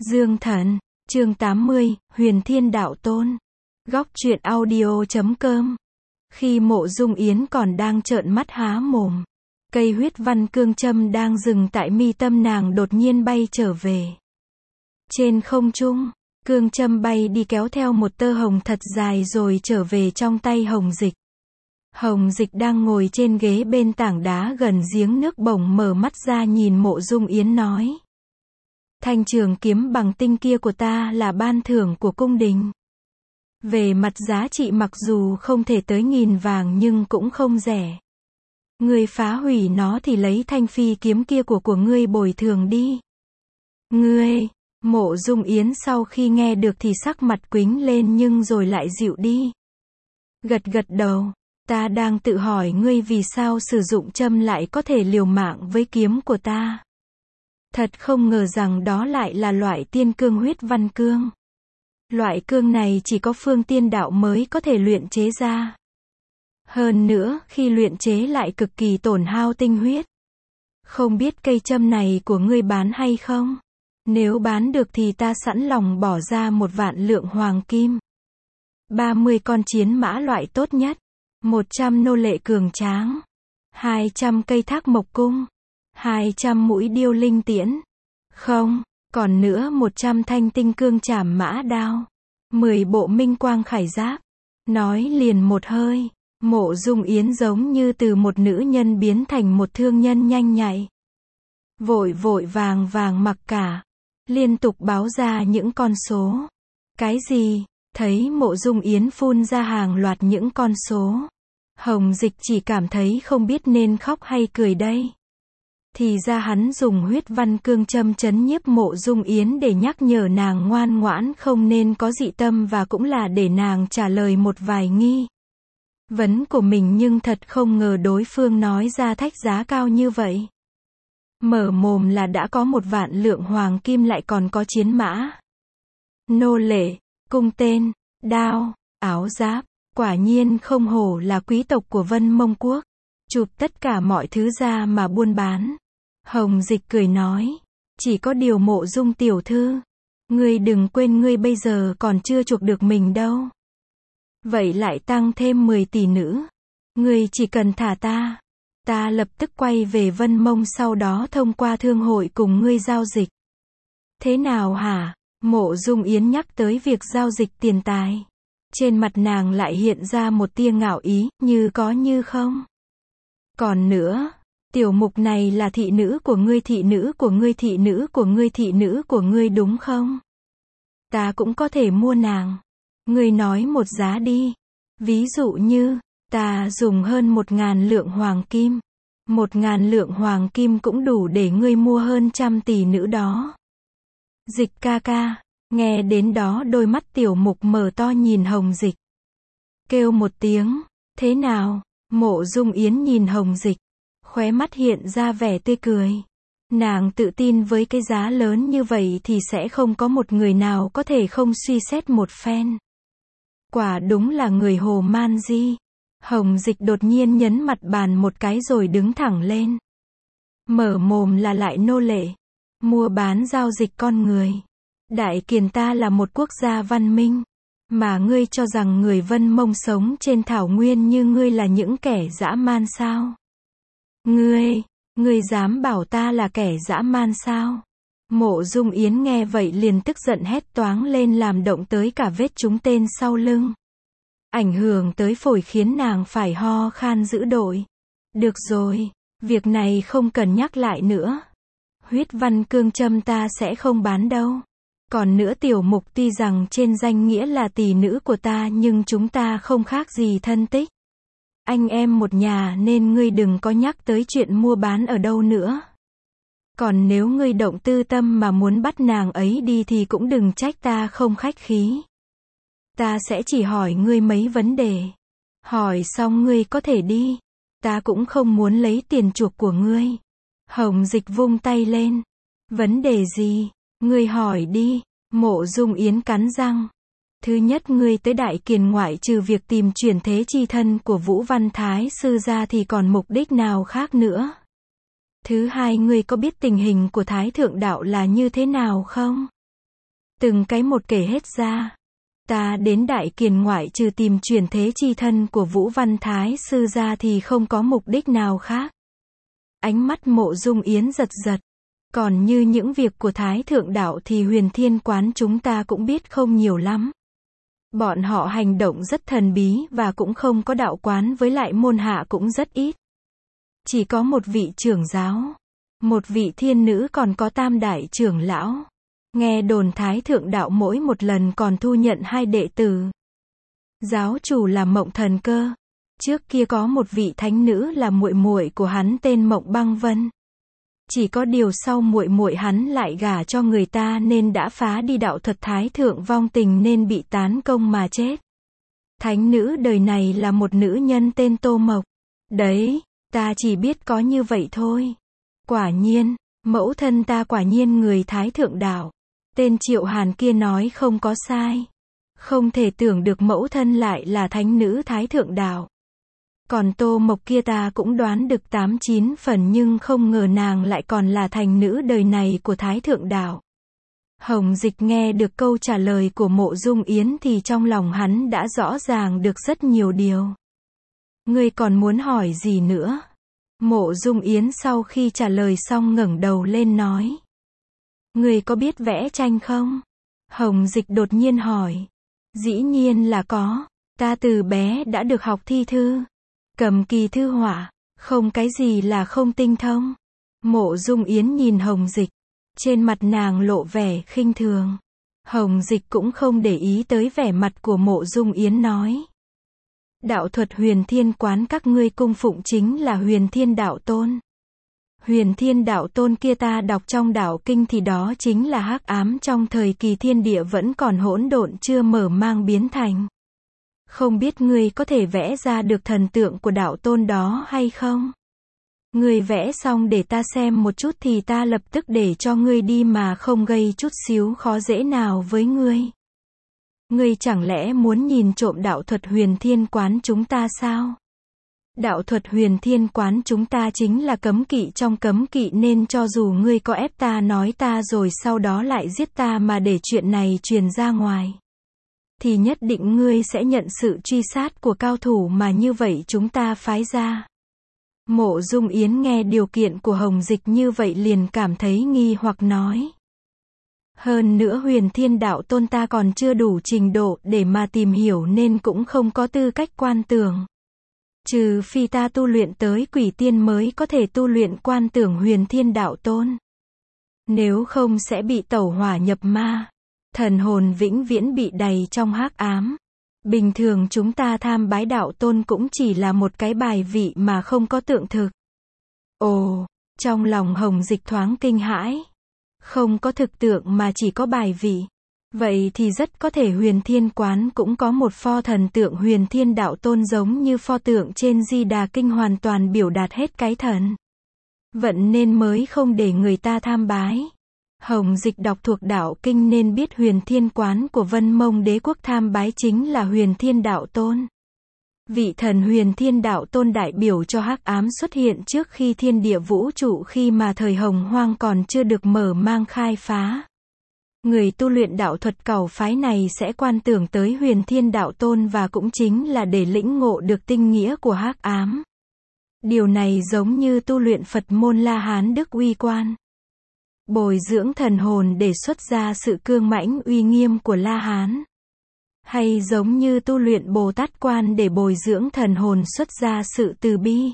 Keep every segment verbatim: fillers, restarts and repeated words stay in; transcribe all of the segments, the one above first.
Dương Thần, chương tám mươi, Huyền Thiên Đạo Tôn. Góc truyện audio chấm com. Khi Mộ Dung Yến còn đang trợn mắt há mồm, cây huyết văn cương châm đang dừng tại mi tâm nàng đột nhiên bay trở về. Trên không trung, cương châm bay đi kéo theo một tơ hồng thật dài rồi trở về trong tay Hồng Dịch. Hồng Dịch đang ngồi trên ghế bên tảng đá gần giếng nước bỗng mở mắt ra nhìn Mộ Dung Yến nói: Thanh trường kiếm bằng tinh kia của ta là ban thưởng của cung đình. Về mặt giá trị mặc dù không thể tới nghìn vàng nhưng cũng không rẻ. Ngươi phá hủy nó thì lấy thanh phi kiếm kia của của ngươi bồi thường đi. Ngươi, Mộ Dung Yến sau khi nghe được thì sắc mặt quĩnh lên nhưng rồi lại dịu đi. Gật gật đầu, ta đang tự hỏi ngươi vì sao sử dụng châm lại có thể liều mạng với kiếm của ta. Thật không ngờ rằng đó lại là loại tiên cương huyết văn cương. Loại cương này chỉ có phương tiên đạo mới có thể luyện chế ra. Hơn nữa, khi luyện chế lại cực kỳ tổn hao tinh huyết. Không biết cây châm này của ngươi bán hay không? Nếu bán được thì ta sẵn lòng bỏ ra một vạn lượng hoàng kim. ba mươi con chiến mã loại tốt nhất. một trăm nô lệ cường tráng. hai trăm cây thác mộc cung. hai trăm mũi điêu linh tiễn. Không, còn nữa một trăm thanh tinh cương trảm mã đao. mười bộ minh quang khải giáp. Nói liền một hơi, Mộ Dung Yến giống như từ một nữ nhân biến thành một thương nhân nhanh nhạy. Vội vội vàng vàng mặc cả, liên tục báo ra những con số. Cái gì? Thấy Mộ Dung Yến phun ra hàng loạt những con số. Hồng Dịch chỉ cảm thấy không biết nên khóc hay cười đây. Thì ra hắn dùng huyết văn cương châm chấn nhiếp Mộ Dung Yến để nhắc nhở nàng ngoan ngoãn không nên có dị tâm và cũng là để nàng trả lời một vài nghi vấn của mình, nhưng thật không ngờ đối phương nói ra thách giá cao như vậy. Mở mồm là đã có một vạn lượng hoàng kim lại còn có chiến mã, nô lệ, cung tên, đao, áo giáp, quả nhiên không hổ là quý tộc của Vân Mông Quốc. Chụp tất cả mọi thứ ra mà buôn bán. Hồng Dịch cười nói, chỉ có điều Mộ Dung tiểu thư, ngươi đừng quên ngươi bây giờ còn chưa chuộc được mình đâu. Vậy lại tăng thêm mười tỷ nữ. Ngươi chỉ cần thả ta, ta lập tức quay về Vân Mông, sau đó thông qua thương hội cùng ngươi giao dịch. Thế nào hả? Mộ Dung Yến nhắc tới việc giao dịch tiền tài. Trên mặt nàng lại hiện ra một tia ngạo ý, như có như không. Còn nữa, tiểu mục này là thị nữ của ngươi, thị nữ của ngươi, thị nữ của ngươi, thị nữ của ngươi đúng không? Ta cũng có thể mua nàng. Ngươi nói một giá đi. Ví dụ như, ta dùng hơn một ngàn lượng hoàng kim. Một ngàn lượng hoàng kim cũng đủ để ngươi mua hơn trăm tỷ nữ đó. Dịch ca ca, nghe đến đó đôi mắt tiểu mục mở to nhìn Hồng Dịch. Kêu một tiếng, thế nào? Mộ Dung Yến nhìn Hồng Dịch, khóe mắt hiện ra vẻ tươi cười. Nàng tự tin với cái giá lớn như vậy thì sẽ không có một người nào có thể không suy xét một phen. Quả đúng là người hồ man di. Hồng Dịch đột nhiên nhấn mặt bàn một cái rồi đứng thẳng lên. Mở mồm là lại nô lệ. Mua bán giao dịch con người. Đại Kiền ta là một quốc gia văn minh. Mà ngươi cho rằng người Vân Mông sống trên thảo nguyên như ngươi là những kẻ dã man sao? Ngươi, ngươi dám bảo ta là kẻ dã man sao? Mộ Dung Yến nghe vậy liền tức giận hét toáng lên, làm động tới cả vết trúng tên sau lưng. Ảnh hưởng tới phổi khiến nàng phải ho khan dữ dội. Được rồi, việc này không cần nhắc lại nữa. Huyết văn cương châm ta sẽ không bán đâu. Còn nữa tiểu mục tuy rằng trên danh nghĩa là tỷ nữ của ta nhưng chúng ta không khác gì thân tích. Anh em một nhà nên ngươi đừng có nhắc tới chuyện mua bán ở đâu nữa. Còn nếu ngươi động tư tâm mà muốn bắt nàng ấy đi thì cũng đừng trách ta không khách khí. Ta sẽ chỉ hỏi ngươi mấy vấn đề. Hỏi xong ngươi có thể đi. Ta cũng không muốn lấy tiền chuộc của ngươi. Hồng Dịch vung tay lên. Vấn đề gì? Ngươi hỏi đi. Mộ Dung Yến cắn răng. Thứ nhất, ngươi tới Đại Kiền ngoại trừ việc tìm chuyển thế chi thân của Vũ Văn Thái sư ra thì còn mục đích nào khác nữa? Thứ hai, ngươi có biết tình hình của Thái Thượng Đạo là như thế nào không? Từng cái một kể hết ra. Ta đến Đại Kiền ngoại trừ tìm chuyển thế chi thân của Vũ Văn Thái sư ra thì không có mục đích nào khác. Ánh mắt Mộ Dung Yến giật giật. Còn như những việc của Thái Thượng Đạo thì Huyền Thiên Quán chúng ta cũng biết không nhiều lắm. Bọn họ hành động rất thần bí và cũng không có đạo quán, với lại môn hạ cũng rất ít. Chỉ có một vị trưởng giáo, một vị thiên nữ, còn có tam đại trưởng lão. Nghe đồn Thái Thượng Đạo mỗi một lần còn thu nhận hai đệ tử. Giáo chủ là Mộng Thần Cơ. Trước kia có một vị thánh nữ là muội muội của hắn tên Mộng Băng Vân. Chỉ có điều sau muội muội hắn lại gả cho người ta nên đã phá đi đạo thuật Thái Thượng vong tình nên bị tán công mà chết. Thánh nữ đời này là một nữ nhân tên Tô Mộc. Đấy, ta chỉ biết có như vậy thôi. Quả nhiên, mẫu thân ta quả nhiên người Thái Thượng Đạo. Tên Triệu Hàn kia nói không có sai. Không thể tưởng được mẫu thân lại là thánh nữ Thái Thượng Đạo. Còn Tô Mộc kia ta cũng đoán được tám chín phần, nhưng không ngờ nàng lại còn là thành nữ đời này của Thái Thượng Đạo. Hồng Dịch nghe được câu trả lời của Mộ Dung Yến thì trong lòng hắn đã rõ ràng được rất nhiều điều. Ngươi còn muốn hỏi gì nữa? Mộ Dung Yến sau khi trả lời xong ngẩng đầu lên nói. Ngươi có biết vẽ tranh không? Hồng Dịch đột nhiên hỏi. Dĩ nhiên là có. Ta từ bé đã được học thi thư. Cầm kỳ thư họa. Không cái gì là không tinh thông. Mộ Dung Yến nhìn Hồng Dịch. Trên mặt nàng lộ vẻ khinh thường. Hồng Dịch cũng không để ý tới vẻ mặt của Mộ Dung Yến nói. Đạo thuật Huyền Thiên Quán các ngươi cung phụng chính là Huyền Thiên Đạo Tôn. Huyền Thiên Đạo Tôn kia ta đọc trong đạo kinh thì đó chính là hắc ám trong thời kỳ thiên địa vẫn còn hỗn độn chưa mở mang biến thành. Không biết ngươi có thể vẽ ra được thần tượng của đạo tôn đó hay không? Ngươi vẽ xong để ta xem một chút thì ta lập tức để cho ngươi đi mà không gây chút xíu khó dễ nào với ngươi. Ngươi chẳng lẽ muốn nhìn trộm đạo thuật Huyền Thiên Quán chúng ta sao? Đạo thuật Huyền Thiên Quán chúng ta chính là cấm kỵ trong cấm kỵ, nên cho dù ngươi có ép ta nói ta rồi sau đó lại giết ta mà để chuyện này truyền ra ngoài, thì nhất định ngươi sẽ nhận sự truy sát của cao thủ mà như vậy chúng ta phái ra. Mộ Dung Yến nghe điều kiện của Hồng Dịch như vậy liền cảm thấy nghi hoặc nói. Hơn nữa Huyền Thiên Đạo Tôn ta còn chưa đủ trình độ để mà tìm hiểu nên cũng không có tư cách quan tưởng. Trừ phi ta tu luyện tới quỷ tiên mới có thể tu luyện quan tưởng Huyền Thiên Đạo Tôn. Nếu không sẽ bị tẩu hỏa nhập ma. Thần hồn vĩnh viễn bị đầy trong hắc ám. Bình thường chúng ta tham bái đạo tôn cũng chỉ là một cái bài vị mà không có tượng thực. Ồ, trong lòng Hồng Dịch thoáng kinh hãi. Không có thực tượng mà chỉ có bài vị. Vậy thì rất có thể Huyền Thiên Quán cũng có một pho thần tượng Huyền Thiên Đạo Tôn giống như pho tượng trên Di Đà Kinh hoàn toàn biểu đạt hết cái thần vận nên mới không để người ta tham bái. Hồng Dịch đọc thuộc đạo kinh nên biết Huyền Thiên Quán của Vân Mông Đế quốc tham bái chính là Huyền Thiên Đạo Tôn. Vị thần Huyền Thiên Đạo Tôn đại biểu cho hắc ám xuất hiện trước khi thiên địa vũ trụ, khi mà thời hồng hoang còn chưa được mở mang khai phá. Người tu luyện đạo thuật cẩu phái này sẽ quan tưởng tới Huyền Thiên Đạo Tôn và cũng chính là để lĩnh ngộ được tinh nghĩa của hắc ám. Điều này giống như tu luyện Phật môn La Hán Đức Uy Quan. Bồi dưỡng thần hồn để xuất ra sự cương mãnh uy nghiêm của La Hán. Hay giống như tu luyện Bồ Tát Quan để bồi dưỡng thần hồn xuất ra sự từ bi,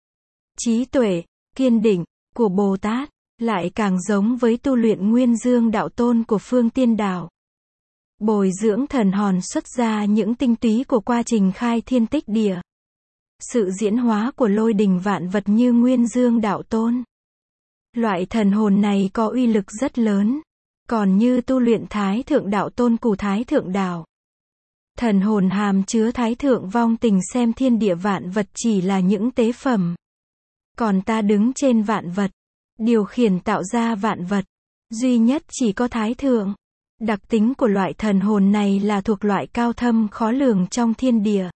trí tuệ, kiên định của Bồ Tát. Lại càng giống với tu luyện Nguyên Dương Đạo Tôn của Phương Tiên Đạo. Bồi dưỡng thần hồn xuất ra những tinh túy của quá trình khai thiên tích địa. Sự diễn hóa của lôi đình vạn vật như Nguyên Dương Đạo Tôn. Loại thần hồn này có uy lực rất lớn. Còn như tu luyện Thái Thượng Đạo Tôn của Thái Thượng Đạo. Thần hồn hàm chứa Thái Thượng vong tình, xem thiên địa vạn vật chỉ là những tế phẩm. Còn ta đứng trên vạn vật. Điều khiển tạo ra vạn vật. Duy nhất chỉ có Thái Thượng. Đặc tính của loại thần hồn này là thuộc loại cao thâm khó lường trong thiên địa.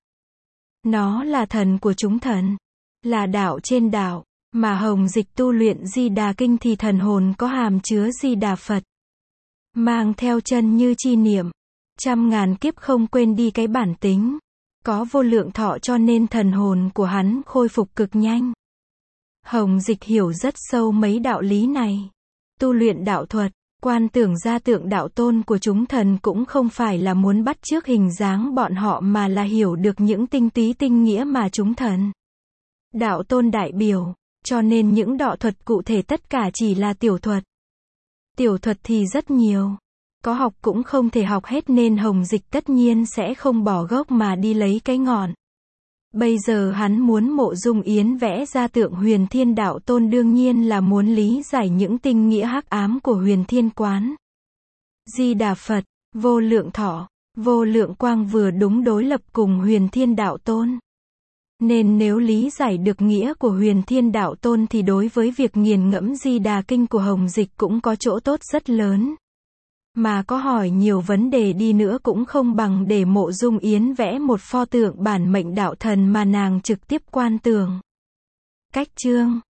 Nó là thần của chúng thần. Là đạo trên đạo. Mà Hồng Dịch tu luyện Di Đà Kinh thì thần hồn có hàm chứa Di Đà Phật. mang theo chân như chi niệm, trăm ngàn kiếp không quên đi cái bản tính, có vô lượng thọ cho nên thần hồn của hắn khôi phục cực nhanh. Hồng Dịch hiểu rất sâu mấy đạo lý này. Tu luyện đạo thuật, quan tưởng ra tượng đạo tôn của chúng thần cũng không phải là muốn bắt chước hình dáng bọn họ mà là hiểu được những tinh túy tinh nghĩa mà chúng thần đạo tôn đại biểu, cho nên những đạo thuật cụ thể tất cả chỉ là tiểu thuật. Tiểu thuật thì rất nhiều, có học cũng không thể học hết nên Hồng Dịch tất nhiên sẽ không bỏ gốc mà đi lấy cái ngọn. Bây giờ hắn muốn Mộ Dung Yến vẽ ra tượng Huyền Thiên Đạo Tôn đương nhiên là muốn lý giải những tinh nghĩa hắc ám của Huyền Thiên Quán. Di Đà Phật, vô lượng thọ, vô lượng quang vừa đúng đối lập cùng Huyền Thiên Đạo Tôn. Nên nếu lý giải được nghĩa của Huyền Thiên Đạo Tôn thì đối với việc nghiền ngẫm Di Đà Kinh của Hồng Dịch cũng có chỗ tốt rất lớn. Mà có hỏi nhiều vấn đề đi nữa cũng không bằng để Mộ Dung Yến vẽ một pho tượng bản mệnh đạo thần mà nàng trực tiếp quan tưởng. Cách chương